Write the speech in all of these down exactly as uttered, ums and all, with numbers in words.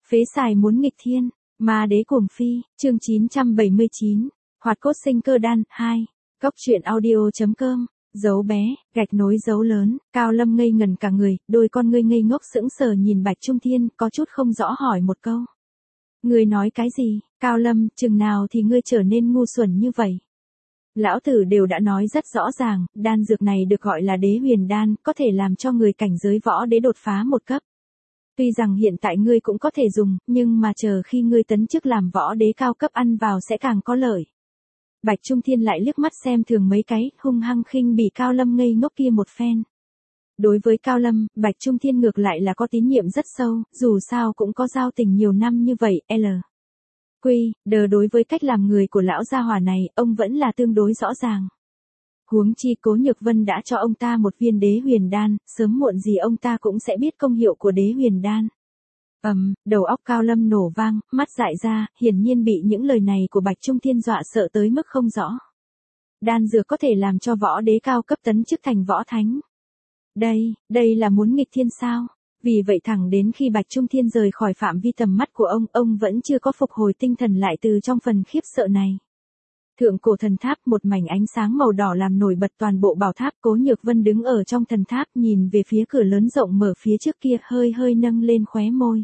Phế xài muốn nghịch thiên, ma đế cuồng phi, chương chín trăm bảy mươi chín, hoạt cốt sinh cơ đan, hai, Cóc truyện audio.com, dấu bé, gạch nối dấu lớn, Cao Lâm ngây ngẩn cả người, đôi con ngươi ngây ngốc sững sờ nhìn Bạch Trung Thiên, có chút không rõ hỏi một câu. Ngươi nói cái gì, Cao Lâm, chừng nào thì ngươi trở nên ngu xuẩn như vậy? Lão tử đều đã nói rất rõ ràng, đan dược này được gọi là đế huyền đan, có thể làm cho người cảnh giới võ đế đột phá một cấp. Tuy rằng hiện tại ngươi cũng có thể dùng, nhưng mà chờ khi ngươi tấn chức làm võ đế cao cấp ăn vào sẽ càng có lợi. Bạch Trung Thiên lại liếc mắt xem thường mấy cái, hung hăng khinh bỉ Cao Lâm ngây ngốc kia một phen. Đối với Cao Lâm, Bạch Trung Thiên ngược lại là có tín nhiệm rất sâu, dù sao cũng có giao tình nhiều năm như vậy, L. Quy, đờ đối với cách làm người của lão gia hỏa này, ông vẫn là tương đối rõ ràng. Huống chi Cố Nhược Vân đã cho ông ta một viên đế huyền đan, sớm muộn gì ông ta cũng sẽ biết công hiệu của đế huyền đan. Ầm, um, đầu óc Cao Lâm nổ vang, mắt dại ra, hiển nhiên bị những lời này của Bạch Trung Thiên dọa sợ tới mức không rõ. Đan dược có thể làm cho võ đế cao cấp tấn chức thành võ thánh. Đây, đây là muốn nghịch thiên sao? Vì vậy thẳng đến khi Bạch Trung Thiên rời khỏi phạm vi tầm mắt của ông, ông vẫn chưa có phục hồi tinh thần lại từ trong phần khiếp sợ này. Thượng cổ thần tháp, một mảnh ánh sáng màu đỏ làm nổi bật toàn bộ bảo tháp. Cố Nhược Vân đứng ở trong thần tháp nhìn về phía cửa lớn rộng mở phía trước kia, hơi hơi nâng lên khóe môi.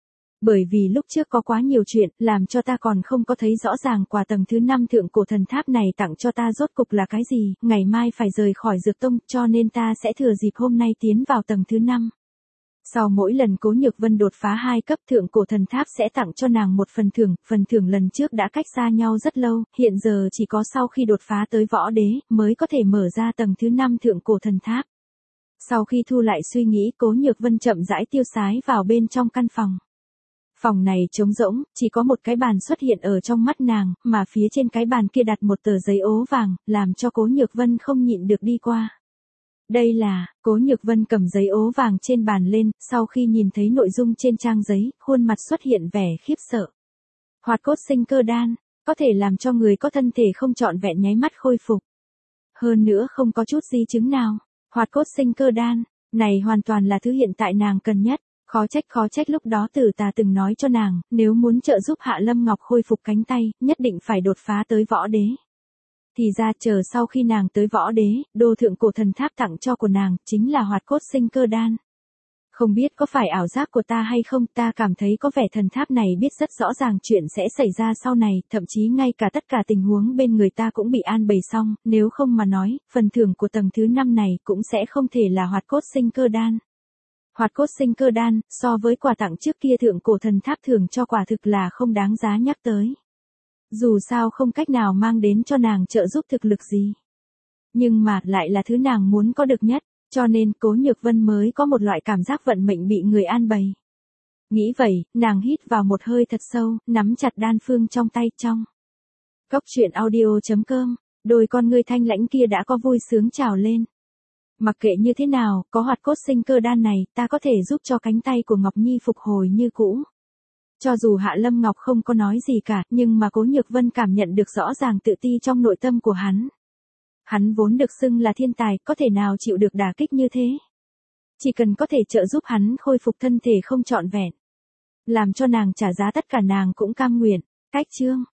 Bởi vì lúc trước có quá nhiều chuyện, làm cho ta còn không có thấy rõ ràng quà tầng thứ năm thượng cổ thần tháp này tặng cho ta rốt cục là cái gì, ngày mai phải rời khỏi Dược Tông, cho nên ta sẽ thừa dịp hôm nay tiến vào tầng thứ năm. Sau mỗi lần Cố Nhược Vân đột phá hai cấp, thượng cổ thần tháp sẽ tặng cho nàng một phần thưởng, phần thưởng lần trước đã cách xa nhau rất lâu, hiện giờ chỉ có sau khi đột phá tới võ đế, mới có thể mở ra tầng thứ năm thượng cổ thần tháp. Sau khi thu lại suy nghĩ, Cố Nhược Vân chậm rãi tiêu sái vào bên trong căn phòng. Phòng này trống rỗng, chỉ có một cái bàn xuất hiện ở trong mắt nàng, mà phía trên cái bàn kia đặt một tờ giấy ố vàng, làm cho Cố Nhược Vân không nhịn được đi qua. Đây là, Cố Nhược Vân cầm giấy ố vàng trên bàn lên, sau khi nhìn thấy nội dung trên trang giấy, khuôn mặt xuất hiện vẻ khiếp sợ. Hoạt cốt sinh cơ đan, có thể làm cho người có thân thể không trọn vẹn nháy mắt khôi phục. Hơn nữa không có chút di chứng nào. Hoạt cốt sinh cơ đan, này hoàn toàn là thứ hiện tại nàng cần nhất. Khó trách khó trách lúc đó Tử Tà từng nói cho nàng, nếu muốn trợ giúp Hạ Lâm Ngọc khôi phục cánh tay, nhất định phải đột phá tới võ đế. Thì ra chờ sau khi nàng tới võ đế, đô thượng cổ thần tháp tặng cho của nàng, chính là hoạt cốt sinh cơ đan. Không biết có phải ảo giác của ta hay không, ta cảm thấy có vẻ thần tháp này biết rất rõ ràng chuyện sẽ xảy ra sau này, thậm chí ngay cả tất cả tình huống bên người ta cũng bị an bày xong, nếu không mà nói, phần thưởng của tầng thứ năm này cũng sẽ không thể là hoạt cốt sinh cơ đan. Hoạt cốt sinh cơ đan, so với quà tặng trước kia thượng cổ thần tháp thường cho quả thực là không đáng giá nhắc tới. Dù sao không cách nào mang đến cho nàng trợ giúp thực lực gì. Nhưng mà lại là thứ nàng muốn có được nhất, cho nên Cố Nhược Vân mới có một loại cảm giác vận mệnh bị người an bày. Nghĩ vậy, nàng hít vào một hơi thật sâu, nắm chặt đan phương trong tay trong. Cóc truyện audio.com, đôi con ngươi thanh lãnh kia đã có vui sướng trào lên. Mặc kệ như thế nào, có hoạt cốt sinh cơ đan này, ta có thể giúp cho cánh tay của Ngọc Nhi phục hồi như cũ. Cho dù Hạ Lâm Ngọc không có nói gì cả, nhưng mà Cố Nhược Vân cảm nhận được rõ ràng tự ti trong nội tâm của hắn. Hắn vốn được xưng là thiên tài, có thể nào chịu được đả kích như thế? Chỉ cần có thể trợ giúp hắn khôi phục thân thể không trọn vẹn. Làm cho nàng trả giá tất cả nàng cũng cam nguyện. Cách chương,